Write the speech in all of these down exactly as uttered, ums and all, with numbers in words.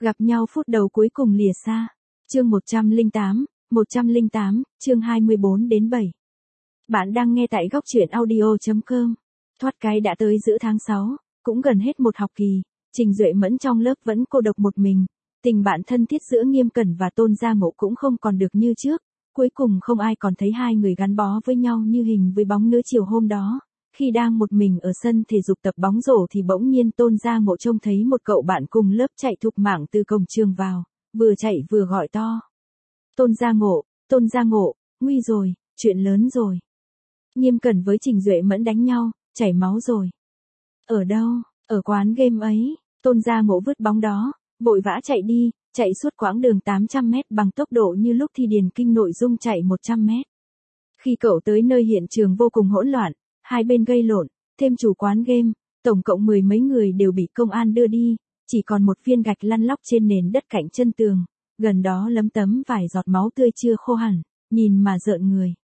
Gặp nhau phút đầu cuối cùng lìa xa. Chương một trăm lẻ tám, một trăm lẻ tám, chương hai mươi bốn đến bảy. Bạn đang nghe tại góc truyện audio chấm com. Thoát cái đã tới giữa tháng sáu, cũng gần hết một học kỳ, Trình Duệ Mẫn trong lớp vẫn cô độc một mình. Tình bạn thân thiết giữa Nghiêm Cẩn và Tôn Gia Ngộ cũng không còn được như trước. Cuối cùng không ai còn thấy hai người gắn bó với nhau như hình với bóng nữa. Chiều hôm đó, khi đang một mình ở sân thể dục tập bóng rổ thì bỗng nhiên Tôn Gia Ngộ trông thấy một cậu bạn cùng lớp chạy thục mạng từ cổng trường vào, vừa chạy vừa gọi to. Tôn Gia Ngộ, Tôn Gia Ngộ, nguy rồi, chuyện lớn rồi. Nghiêm Cẩn với Trình Duệ Mẫn đánh nhau, chảy máu rồi. Ở đâu? Ở quán game ấy. Tôn Gia Ngộ vứt bóng đó, vội vã chạy đi, chạy suốt quãng đường tám trăm mét bằng tốc độ như lúc thi điền kinh nội dung chạy một trăm mét. Khi cậu tới nơi hiện trường vô cùng hỗn loạn, hai bên gây lộn, thêm chủ quán game, tổng cộng mười mấy người đều bị công an đưa đi, chỉ còn một viên gạch lăn lóc trên nền đất cạnh chân tường, gần đó lấm tấm vài giọt máu tươi chưa khô hẳn, nhìn mà rợn người.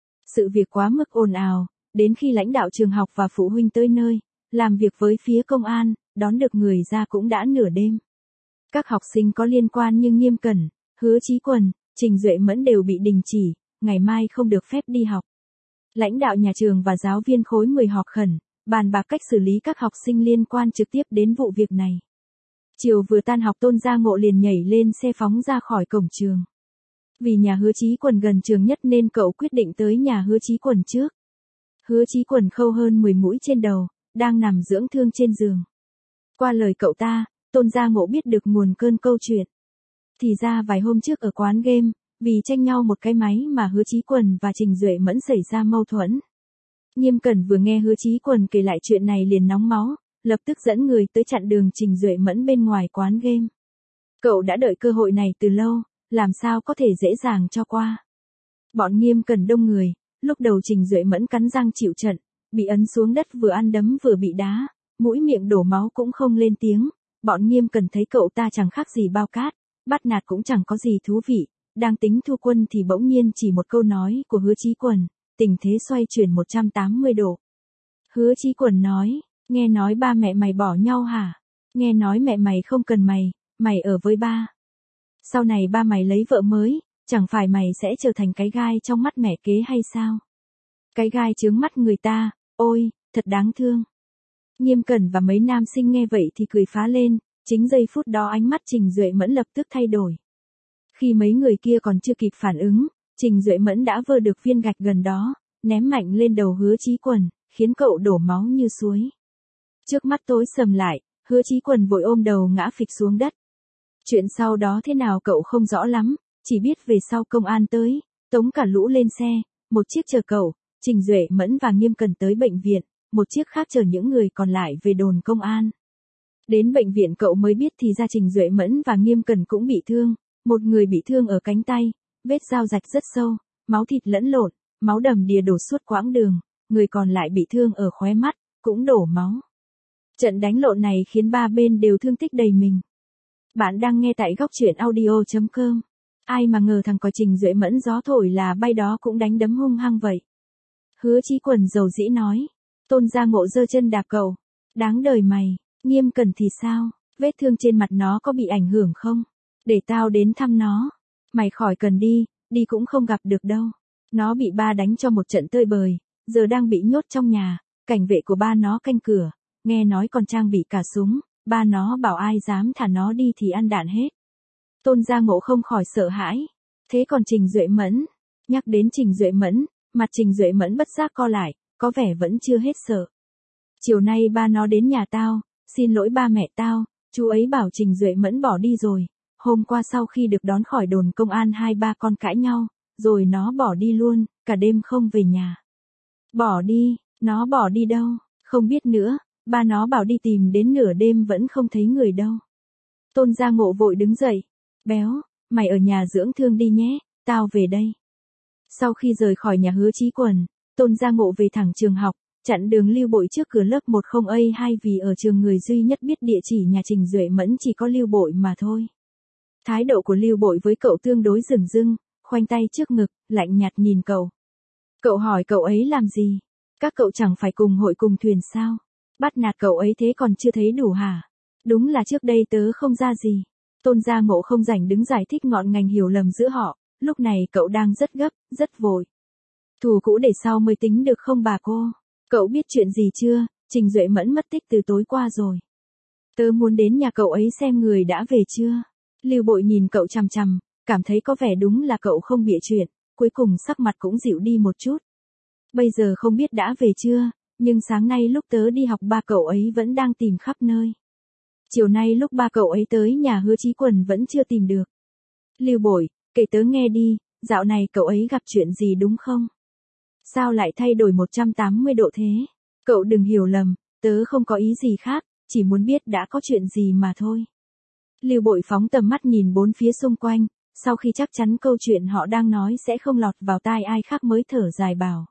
Sự việc quá mức ồn ào, đến khi lãnh đạo trường học và phụ huynh tới nơi, làm việc với phía công an, đón được người ra cũng đã nửa đêm. Các học sinh có liên quan như Nghiêm Cẩn, Hứa Chí Quần, Trình Duệ Mẫn đều bị đình chỉ, ngày mai không được phép đi học. Lãnh đạo nhà trường và giáo viên khối mười họp khẩn, bàn bạc cách xử lý các học sinh liên quan trực tiếp đến vụ việc này. Chiều vừa tan học Tôn Gia Ngộ liền nhảy lên xe phóng ra khỏi cổng trường. Vì nhà Hứa Chí Quần gần trường nhất nên cậu quyết định tới nhà Hứa Chí Quần trước. Hứa Chí Quần khâu hơn mười mũi trên đầu, đang nằm dưỡng thương trên giường. Qua lời cậu ta, Tôn Gia Ngộ biết được nguồn cơn câu chuyện. Thì ra vài hôm trước ở quán game, vì tranh nhau một cái máy mà Hứa Chí Quần và Trình Duệ Mẫn xảy ra mâu thuẫn. Nghiêm Cẩn vừa nghe Hứa Chí Quần kể lại chuyện này liền nóng máu, lập tức dẫn người tới chặn đường Trình Duệ Mẫn bên ngoài quán game. Cậu đã đợi cơ hội này từ lâu, làm sao có thể dễ dàng cho qua. Bọn Nghiêm Cẩn đông người, lúc đầu Trình Duệ Mẫn cắn răng chịu trận, bị ấn xuống đất vừa ăn đấm vừa bị đá, mũi miệng đổ máu cũng không lên tiếng. Bọn Nghiêm Cẩn thấy cậu ta chẳng khác gì bao cát, bắt nạt cũng chẳng có gì thú vị, đang tính thu quân thì bỗng nhiên chỉ một câu nói của Hứa Chí Quần, tình thế xoay chuyển một trăm tám mươi độ. Hứa Chí Quần nói, nghe nói ba mẹ mày bỏ nhau hả? Nghe nói mẹ mày không cần mày, mày ở với ba. Sau này ba mày lấy vợ mới, chẳng phải mày sẽ trở thành cái gai trong mắt mẹ kế hay sao? Cái gai chướng mắt người ta, ôi, thật đáng thương. Nghiêm Cẩn và mấy nam sinh nghe vậy thì cười phá lên, chính giây phút đó ánh mắt Trình Duệ Mẫn lập tức thay đổi. Khi mấy người kia còn chưa kịp phản ứng, Trình Duệ Mẫn đã vơ được viên gạch gần đó, ném mạnh lên đầu Hứa Chí Quần, khiến cậu đổ máu như suối. Trước mắt tối sầm lại, Hứa Chí Quần vội ôm đầu ngã phịch xuống đất. Chuyện sau đó thế nào cậu không rõ lắm, chỉ biết về sau công an tới, tống cả lũ lên xe, một chiếc chở cậu, Trình Duệ Mẫn và Nghiêm Cẩn tới bệnh viện, một chiếc khác chở những người còn lại về đồn công an. Đến bệnh viện cậu mới biết thì ra Trình Duệ Mẫn và Nghiêm Cẩn cũng bị thương, một người bị thương ở cánh tay, vết dao rạch rất sâu, máu thịt lẫn lộn, máu đầm đìa đổ suốt quãng đường, người còn lại bị thương ở khóe mắt, cũng đổ máu. Trận đánh lộn này khiến ba bên đều thương tích đầy mình. Bạn đang nghe tại góc truyện audio chấm com. Ai mà ngờ thằng có Trình Duệ Mẫn gió thổi là bay đó cũng đánh đấm hung hăng vậy. Hứa Chí Quần dầu dĩ nói. Tôn Gia Ngộ giơ chân đạp cậu. Đáng đời mày. Nghiêm Cẩn thì sao? Vết thương trên mặt nó có bị ảnh hưởng không? Để tao đến thăm nó. Mày khỏi cần đi, đi cũng không gặp được đâu. Nó bị ba đánh cho một trận tơi bời, giờ đang bị nhốt trong nhà, cảnh vệ của ba nó canh cửa, nghe nói còn trang bị cả súng, ba nó bảo ai dám thả nó đi thì ăn đạn hết. Tôn Gia Ngộ không khỏi sợ hãi. Thế còn Trình Duệ Mẫn? Nhắc đến Trình Duệ Mẫn, mặt Trình Duệ Mẫn bất giác co lại, có vẻ vẫn chưa hết sợ. Chiều nay ba nó đến nhà tao, xin lỗi ba mẹ tao, chú ấy bảo Trình Duệ Mẫn bỏ đi rồi. Hôm qua sau khi được đón khỏi đồn công an hai ba con cãi nhau, rồi nó bỏ đi luôn, cả đêm không về nhà. Bỏ đi, nó bỏ đi đâu? Không biết nữa, ba nó bảo đi tìm đến nửa đêm vẫn không thấy người đâu. Tôn Gia Ngộ vội đứng dậy. Béo, mày ở nhà dưỡng thương đi nhé, tao về đây. Sau khi rời khỏi nhà Hứa Chí Quần, Tôn Gia Ngộ về thẳng trường học, chặn đường Lưu Bội trước cửa lớp một không A hai vì ở trường người duy nhất biết địa chỉ nhà Trình Duệ Mẫn chỉ có Lưu Bội mà thôi. Thái độ của Lưu Bội với cậu tương đối dửng dưng, khoanh tay trước ngực, lạnh nhạt nhìn cậu. Cậu hỏi cậu ấy làm gì? Các cậu chẳng phải cùng hội cùng thuyền sao? Bắt nạt cậu ấy thế còn chưa thấy đủ hả? Đúng là trước đây tớ không ra gì. Tôn Gia Ngộ không rảnh đứng giải thích ngọn ngành hiểu lầm giữa họ, lúc này cậu đang rất gấp, rất vội. Thù cũ để sau mới tính được không bà cô? Cậu biết chuyện gì chưa? Trình Duệ Mẫn mất tích từ tối qua rồi. Tớ muốn đến nhà cậu ấy xem người đã về chưa. Lưu Bội nhìn cậu chằm chằm, cảm thấy có vẻ đúng là cậu không bịa chuyện, cuối cùng sắc mặt cũng dịu đi một chút. Bây giờ không biết đã về chưa, nhưng sáng nay lúc tớ đi học ba cậu ấy vẫn đang tìm khắp nơi. Chiều nay lúc ba cậu ấy tới nhà Hứa Chí Quần vẫn chưa tìm được. Lưu Bội, kể tớ nghe đi, dạo này cậu ấy gặp chuyện gì đúng không? Sao lại thay đổi một trăm tám mươi độ thế? Cậu đừng hiểu lầm, tớ không có ý gì khác, chỉ muốn biết đã có chuyện gì mà thôi. Lưu Bội phóng tầm mắt nhìn bốn phía xung quanh, sau khi chắc chắn câu chuyện họ đang nói sẽ không lọt vào tai ai khác mới thở dài bảo.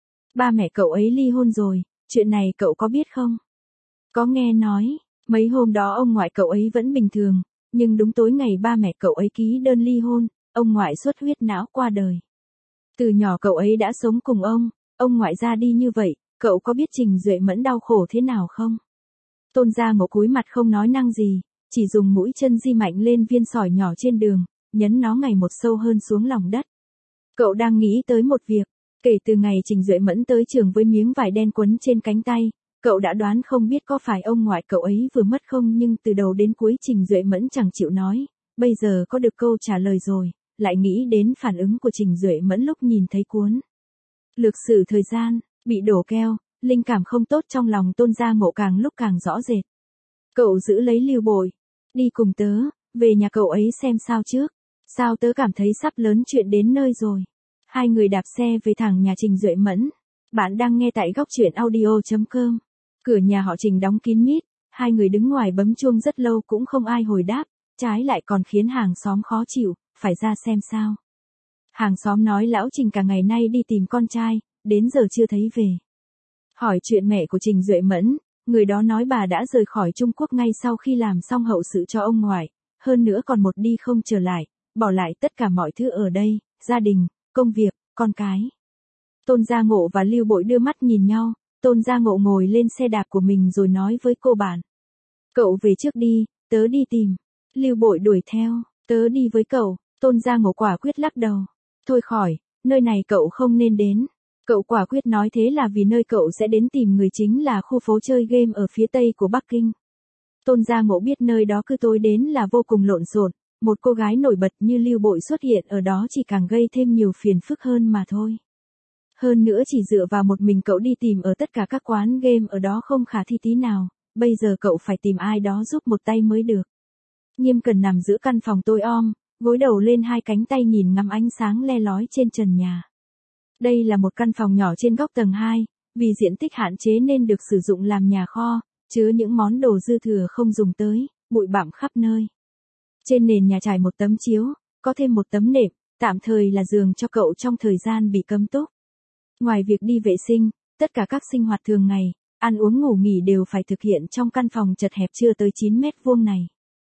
Ba mẹ cậu ấy ly hôn rồi, chuyện này cậu có biết không? Có nghe nói, mấy hôm đó ông ngoại cậu ấy vẫn bình thường, nhưng đúng tối ngày ba mẹ cậu ấy ký đơn ly hôn, ông ngoại xuất huyết não qua đời. Từ nhỏ cậu ấy đã sống cùng ông, ông ngoại ra đi như vậy, cậu có biết Trình Duệ Mẫn đau khổ thế nào không? Tôn Gia Ngộ cúi mặt không nói năng gì, chỉ dùng mũi chân di mạnh lên viên sỏi nhỏ trên đường, nhấn nó ngày một sâu hơn xuống lòng đất. Cậu đang nghĩ tới một việc, kể từ ngày Trình Duệ Mẫn tới trường với miếng vải đen quấn trên cánh tay, cậu đã đoán không biết có phải ông ngoại cậu ấy vừa mất không, nhưng từ đầu đến cuối Trình Duệ Mẫn chẳng chịu nói, bây giờ có được câu trả lời rồi, lại nghĩ đến phản ứng của Trình Duệ Mẫn lúc nhìn thấy cuốn lược sử thời gian, bị đổ keo, linh cảm không tốt trong lòng Tôn Gia Ngộ càng lúc càng rõ rệt. Cậu giữ lấy Lưu Bội, đi cùng tớ, về nhà cậu ấy xem sao trước, sao tớ cảm thấy sắp lớn chuyện đến nơi rồi. Hai người đạp xe về thẳng nhà Trình Duệ Mẫn. Bạn đang nghe tại góc truyện audio chấm com. Cửa nhà họ Trình đóng kín mít, hai người đứng ngoài bấm chuông rất lâu cũng không ai hồi đáp, trái lại còn khiến hàng xóm khó chịu, phải ra xem sao. Hàng xóm nói lão Trình cả ngày nay đi tìm con trai, đến giờ chưa thấy về. Hỏi chuyện mẹ của Trình Duệ Mẫn, người đó nói bà đã rời khỏi Trung Quốc ngay sau khi làm xong hậu sự cho ông ngoại, hơn nữa còn một đi không trở lại, bỏ lại tất cả mọi thứ ở đây, gia đình, công việc, con cái. Tôn Gia Ngộ và Lưu Bội đưa mắt nhìn nhau, Tôn Gia Ngộ ngồi lên xe đạp của mình rồi nói với cô bạn. Cậu về trước đi, tớ đi tìm. Lưu Bội đuổi theo, tớ đi với cậu. Tôn Gia Ngộ quả quyết lắc đầu. Thôi khỏi, nơi này cậu không nên đến. Cậu quả quyết nói thế là vì nơi cậu sẽ đến tìm người chính là khu phố chơi game ở phía tây của Bắc Kinh. Tôn Gia Ngộ biết nơi đó cứ tối đến là vô cùng lộn xộn, một cô gái nổi bật như Lưu Bội xuất hiện ở đó chỉ càng gây thêm nhiều phiền phức hơn mà thôi. Hơn nữa chỉ dựa vào một mình cậu đi tìm ở tất cả các quán game ở đó không khả thi tí nào, bây giờ cậu phải tìm ai đó giúp một tay mới được. Nghiêm Cẩn nằm giữa căn phòng tối om, gối đầu lên hai cánh tay nhìn ngắm ánh sáng le lói trên trần nhà. Đây là một căn phòng nhỏ trên góc tầng hai, vì diện tích hạn chế nên được sử dụng làm nhà kho, chứa những món đồ dư thừa không dùng tới, bụi bặm khắp nơi. Trên nền nhà trải một tấm chiếu, có thêm một tấm nệm, tạm thời là giường cho cậu trong thời gian bị cấm túc. Ngoài việc đi vệ sinh, tất cả các sinh hoạt thường ngày, ăn uống ngủ nghỉ đều phải thực hiện trong căn phòng chật hẹp chưa tới chín mét vuông này.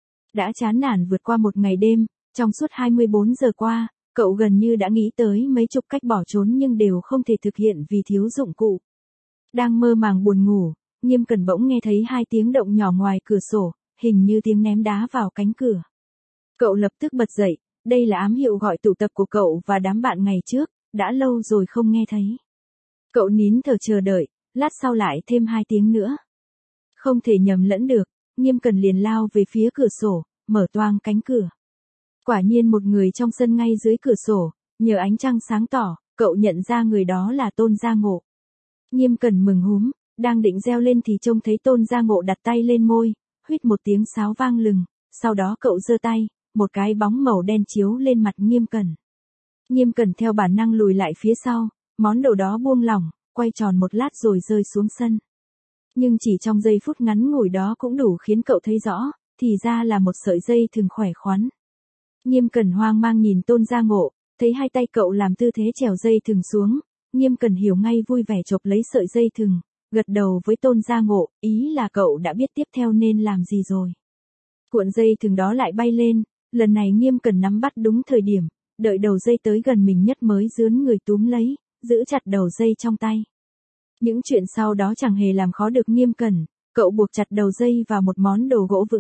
Đã chán nản vượt qua một ngày đêm, trong suốt hai mươi bốn giờ qua, cậu gần như đã nghĩ tới mấy chục cách bỏ trốn nhưng đều không thể thực hiện vì thiếu dụng cụ. Đang mơ màng buồn ngủ, Nghiêm Cẩn bỗng nghe thấy hai tiếng động nhỏ ngoài cửa sổ, hình như tiếng ném đá vào cánh cửa. Cậu lập tức bật dậy, đây là ám hiệu gọi tụ tập của cậu và đám bạn ngày trước, đã lâu rồi không nghe thấy. Cậu nín thở chờ đợi, lát sau lại thêm hai tiếng nữa. Không thể nhầm lẫn được, Nghiêm Cẩn liền lao về phía cửa sổ, mở toang cánh cửa. Quả nhiên một người trong sân ngay dưới cửa sổ, nhờ ánh trăng sáng tỏ, cậu nhận ra người đó là Tôn Gia Ngộ. Nghiêm Cẩn mừng húm, đang định reo lên thì trông thấy Tôn Gia Ngộ đặt tay lên môi, huýt một tiếng sáo vang lừng, sau đó cậu giơ tay, một cái bóng màu đen chiếu lên mặt Nghiêm Cẩn. Nghiêm Cẩn theo bản năng lùi lại phía sau, món đồ đó buông lỏng, quay tròn một lát rồi rơi xuống sân. Nhưng chỉ trong giây phút ngắn ngủi đó cũng đủ khiến cậu thấy rõ, thì ra là một sợi dây thừng khỏe khoắn. Nghiêm Cẩn hoang mang nhìn Tôn Gia Ngộ, thấy hai tay cậu làm tư thế trèo dây thừng xuống, Nghiêm Cẩn hiểu ngay vui vẻ chộp lấy sợi dây thừng, gật đầu với Tôn Gia Ngộ, ý là cậu đã biết tiếp theo nên làm gì rồi. Cuộn dây thừng đó lại bay lên, lần này Nghiêm Cẩn nắm bắt đúng thời điểm, đợi đầu dây tới gần mình nhất mới dướn người túm lấy, giữ chặt đầu dây trong tay. Những chuyện sau đó chẳng hề làm khó được Nghiêm Cẩn, cậu buộc chặt đầu dây vào một món đồ gỗ vững chắc,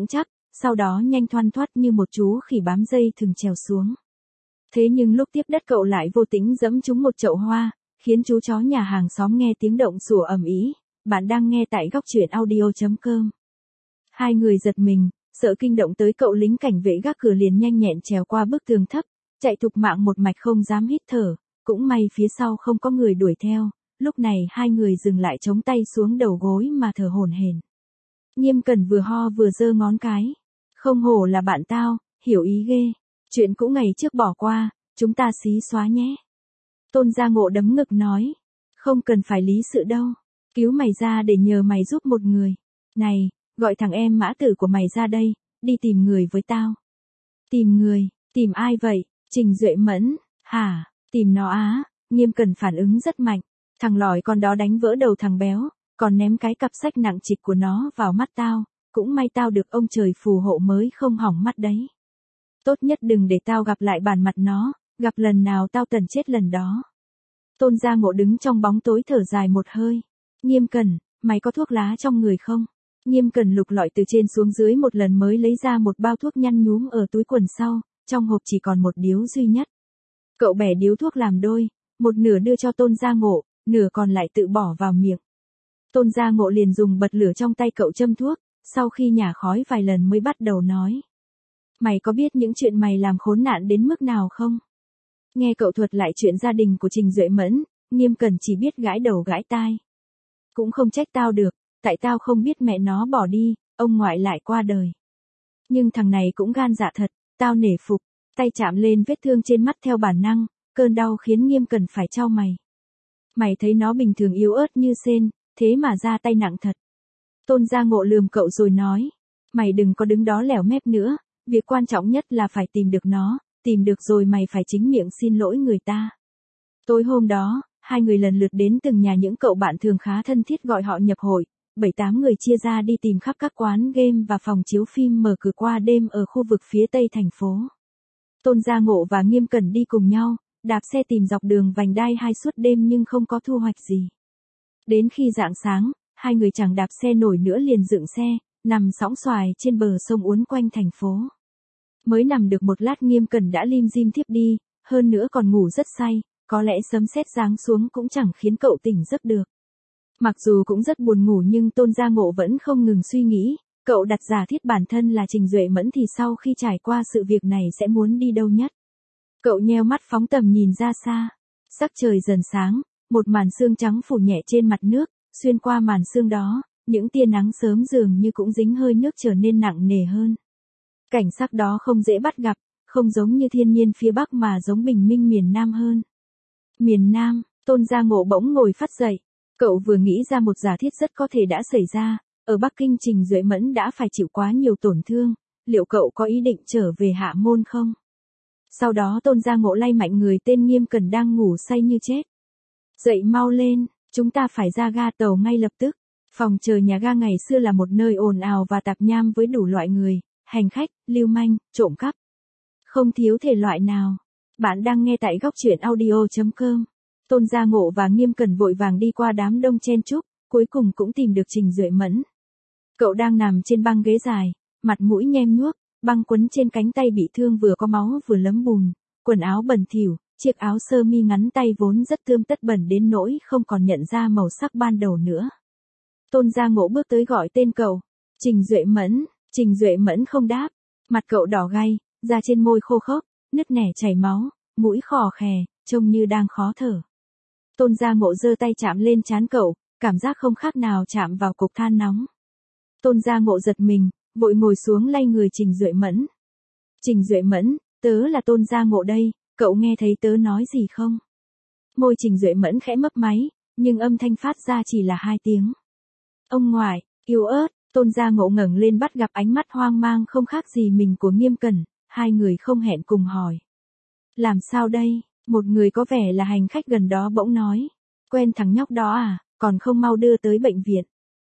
sau đó nhanh thoăn thoắt như một chú khỉ bám dây thừng trèo xuống. Thế nhưng lúc tiếp đất cậu lại vô tình dẫm trúng một chậu hoa, khiến chú chó nhà hàng xóm nghe tiếng động sủa ầm ĩ. Bạn đang nghe tại góc truyện audio chấm com. Hai người giật mình, sợ kinh động tới cậu lính cảnh vệ gác cửa liền nhanh nhẹn trèo qua bức tường thấp, chạy thục mạng một mạch không dám hít thở, cũng may phía sau không có người đuổi theo, lúc này hai người dừng lại chống tay xuống đầu gối mà thở hổn hển. Nghiêm Cẩn vừa ho vừa giơ ngón cái, không hổ là bạn tao, hiểu ý ghê, chuyện cũ ngày trước bỏ qua, chúng ta xí xóa nhé. Tôn Gia Ngộ đấm ngực nói, không cần phải lý sự đâu, cứu mày ra để nhờ mày giúp một người, này, gọi thằng em Mã Tử của mày ra đây, đi tìm người với tao. Tìm người, tìm ai vậy? Trình Duệ Mẫn, hả, tìm nó á? Nghiêm Cẩn phản ứng rất mạnh, thằng lỏi con đó đánh vỡ đầu thằng béo, còn ném cái cặp sách nặng trịch của nó vào mắt tao, cũng may tao được ông trời phù hộ mới không hỏng mắt đấy. Tốt nhất đừng để tao gặp lại bản mặt nó, gặp lần nào tao tần chết lần đó. Tôn Gia Ngộ đứng trong bóng tối thở dài một hơi. Nghiêm Cẩn, mày có thuốc lá trong người không? Nghiêm Cẩn lục lọi từ trên xuống dưới một lần mới lấy ra một bao thuốc nhăn nhúm ở túi quần sau, trong hộp chỉ còn một điếu duy nhất. Cậu bẻ điếu thuốc làm đôi, một nửa đưa cho Tôn Gia Ngộ, nửa còn lại tự bỏ vào miệng. Tôn Gia Ngộ liền dùng bật lửa trong tay cậu châm thuốc, sau khi nhả khói vài lần mới bắt đầu nói. Mày có biết những chuyện mày làm khốn nạn đến mức nào không? Nghe cậu thuật lại chuyện gia đình của Trình Duệ Mẫn, Nghiêm Cẩn chỉ biết gãi đầu gãi tai. Cũng không trách tao được, tại tao không biết mẹ nó bỏ đi, ông ngoại lại qua đời. Nhưng thằng này cũng gan dạ thật, tao nể phục, tay chạm lên vết thương trên mắt theo bản năng, cơn đau khiến Nghiêm Cẩn phải chau mày. Mày thấy nó bình thường yếu ớt như sên, thế mà ra tay nặng thật. Tôn Gia Ngộ lườm cậu rồi nói, mày đừng có đứng đó lẻo mép nữa, việc quan trọng nhất là phải tìm được nó, tìm được rồi mày phải chính miệng xin lỗi người ta. Tối hôm đó, hai người lần lượt đến từng nhà những cậu bạn thường khá thân thiết gọi họ nhập hội, bảy tám người chia ra đi tìm khắp các quán game và phòng chiếu phim mở cửa qua đêm ở khu vực phía tây thành phố. Tôn Gia Ngộ và Nghiêm Cẩn đi cùng nhau, đạp xe tìm dọc đường vành đai hai suốt đêm nhưng không có thu hoạch gì. Đến khi rạng sáng, hai người chẳng đạp xe nổi nữa liền dựng xe, nằm sõng xoài trên bờ sông uốn quanh thành phố. Mới nằm được một lát Nghiêm Cẩn đã lim dim thiếp đi, hơn nữa còn ngủ rất say, có lẽ sấm sét giáng xuống cũng chẳng khiến cậu tỉnh giấc được. Mặc dù cũng rất buồn ngủ nhưng Tôn Gia Ngộ vẫn không ngừng suy nghĩ, cậu đặt giả thiết bản thân là Trình Duệ Mẫn thì sau khi trải qua sự việc này sẽ muốn đi đâu nhất. Cậu nheo mắt phóng tầm nhìn ra xa, sắc trời dần sáng, một màn sương trắng phủ nhẹ trên mặt nước, xuyên qua màn sương đó, những tia nắng sớm dường như cũng dính hơi nước trở nên nặng nề hơn. Cảnh sắc đó không dễ bắt gặp, không giống như thiên nhiên phía Bắc mà giống bình minh miền Nam hơn. Miền Nam, Tôn Gia Ngộ bỗng ngồi phắt dậy. Cậu vừa nghĩ ra một giả thiết rất có thể đã xảy ra, ở Bắc Kinh Trình Duệ Mẫn đã phải chịu quá nhiều tổn thương, liệu cậu có ý định trở về Hạ Môn không? Sau đó Tôn Gia Ngộ lay mạnh người tên Nghiêm Cẩn đang ngủ say như chết. Dậy mau lên, chúng ta phải ra ga tàu ngay lập tức. Phòng chờ nhà ga ngày xưa là một nơi ồn ào và tạp nham với đủ loại người, hành khách, lưu manh, trộm cắp. Không thiếu thể loại nào. Bạn đang nghe tại góc truyện audio chấm com. Tôn Gia Ngộ và Nghiêm Cẩn vội vàng đi qua đám đông chen chúc, cuối cùng cũng tìm được Trình Duệ Mẫn. Cậu đang nằm trên băng ghế dài, mặt mũi nhem nhuốc, băng quấn trên cánh tay bị thương vừa có máu vừa lấm bùn, quần áo bẩn thỉu, chiếc áo sơ mi ngắn tay vốn rất tươm tất bẩn đến nỗi không còn nhận ra màu sắc ban đầu nữa. Tôn Gia Ngộ bước tới gọi tên cậu, Trình Duệ Mẫn, Trình Duệ Mẫn không đáp, mặt cậu đỏ gay, da trên môi khô khốc, nứt nẻ chảy máu, mũi khò khè, trông như đang khó thở. Tôn Gia Ngộ giơ tay chạm lên trán cậu, cảm giác không khác nào chạm vào cục than nóng. Tôn Gia Ngộ giật mình, vội ngồi xuống lay người Trình Duệ Mẫn. Trình Duệ Mẫn, tớ là Tôn Gia Ngộ đây, cậu nghe thấy tớ nói gì không? Môi Trình Duệ Mẫn khẽ mấp máy, nhưng âm thanh phát ra chỉ là hai tiếng. Ông ngoại, yếu ớt, Tôn Gia Ngộ ngẩng lên bắt gặp ánh mắt hoang mang không khác gì mình của Nghiêm Cẩn, hai người không hẹn cùng hỏi. Làm sao đây? Một người có vẻ là hành khách gần đó bỗng nói. Quen thằng nhóc đó à, còn không mau đưa tới bệnh viện.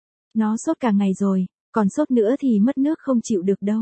Nó sốt cả ngày rồi, còn sốt nữa thì mất nước không chịu được đâu.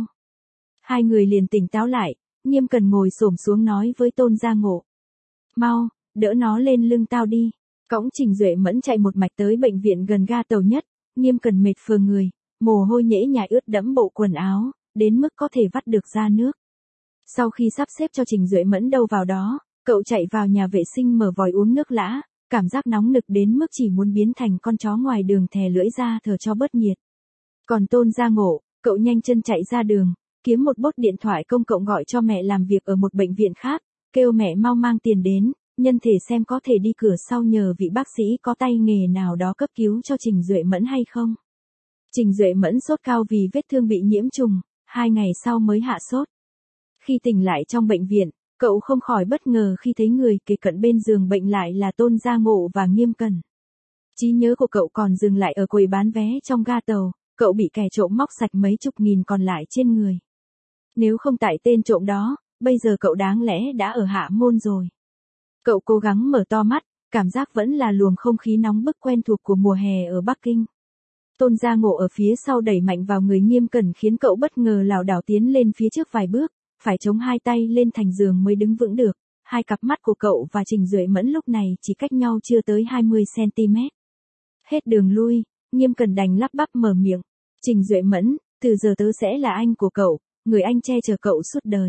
Hai người liền tỉnh táo lại, Nghiêm Cẩn ngồi xổm xuống nói với Tôn Gia Ngộ. Mau, đỡ nó lên lưng tao đi. Cõng Trình Duệ Mẫn chạy một mạch tới bệnh viện gần ga tàu nhất, Nghiêm Cẩn mệt phờ người, mồ hôi nhễ nhại ướt đẫm bộ quần áo, đến mức có thể vắt được ra nước. Sau khi sắp xếp cho Trình Duệ Mẫn đâu vào đó, cậu chạy vào nhà vệ sinh mở vòi uống nước lã, cảm giác nóng nực đến mức chỉ muốn biến thành con chó ngoài đường thè lưỡi ra thở cho bớt nhiệt. Còn Tôn Gia Ngộ, cậu nhanh chân chạy ra đường, kiếm một bốt điện thoại công cộng gọi cho mẹ làm việc ở một bệnh viện khác, kêu mẹ mau mang tiền đến, nhân thể xem có thể đi cửa sau nhờ vị bác sĩ có tay nghề nào đó cấp cứu cho Trình Duệ Mẫn hay không. Trình Duệ Mẫn sốt cao vì vết thương bị nhiễm trùng, hai ngày sau mới hạ sốt. Khi tỉnh lại trong bệnh viện, cậu không khỏi bất ngờ khi thấy người kề cận bên giường bệnh lại là Tôn Gia Ngộ và Nghiêm Cẩn. Trí nhớ của cậu còn dừng lại ở quầy bán vé trong ga tàu, cậu bị kẻ trộm móc sạch mấy chục nghìn còn lại trên người. Nếu không tại tên trộm đó, bây giờ cậu đáng lẽ đã ở Hạ Môn rồi. Cậu cố gắng mở to mắt, cảm giác vẫn là luồng không khí nóng bức quen thuộc của mùa hè ở Bắc Kinh. Tôn Gia Ngộ ở phía sau đẩy mạnh vào người Nghiêm Cẩn khiến cậu bất ngờ lảo đảo tiến lên phía trước vài bước, phải chống hai tay lên thành giường mới đứng vững được. Hai cặp mắt của cậu và Trình Duệ Mẫn lúc này chỉ cách nhau chưa tới hai mươi xăng ti mét. Hết đường lui, Nghiêm Cẩn đành lắp bắp mở miệng. Trình Duệ Mẫn, từ giờ tớ sẽ là anh của cậu, người anh che chở cậu suốt đời.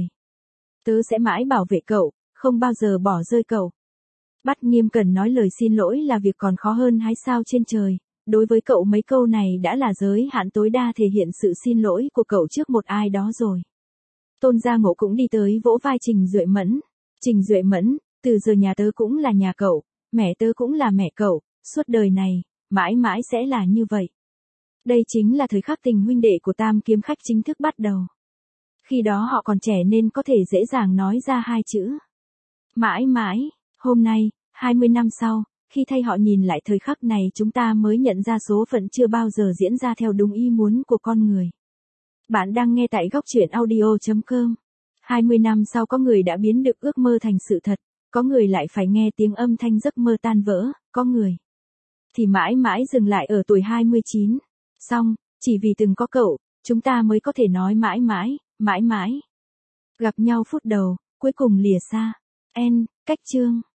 Tớ sẽ mãi bảo vệ cậu, không bao giờ bỏ rơi cậu. Bắt Nghiêm Cẩn nói lời xin lỗi là việc còn khó hơn hái sao trên trời. Đối với cậu mấy câu này đã là giới hạn tối đa thể hiện sự xin lỗi của cậu trước một ai đó rồi. Tôn Gia Ngộ cũng đi tới vỗ vai Trình Duệ Mẫn. Trình Duệ Mẫn, từ giờ nhà tớ cũng là nhà cậu, mẹ tớ cũng là mẹ cậu, suốt đời này, mãi mãi sẽ là như vậy. Đây chính là thời khắc tình huynh đệ của Tam Kiếm Khách chính thức bắt đầu. Khi đó họ còn trẻ nên có thể dễ dàng nói ra hai chữ. Mãi mãi, hôm nay, hai mươi năm sau, khi thay họ nhìn lại thời khắc này chúng ta mới nhận ra số phận chưa bao giờ diễn ra theo đúng ý muốn của con người. Bạn đang nghe tại góc truyện audio chấm com. hai mươi năm sau có người đã biến được ước mơ thành sự thật, có người lại phải nghe tiếng âm thanh giấc mơ tan vỡ, có người thì mãi mãi dừng lại ở tuổi hai mươi chín. Xong, chỉ vì từng có cậu, chúng ta mới có thể nói mãi mãi, mãi mãi. Gặp nhau phút đầu, cuối cùng lìa xa. En, cách chương.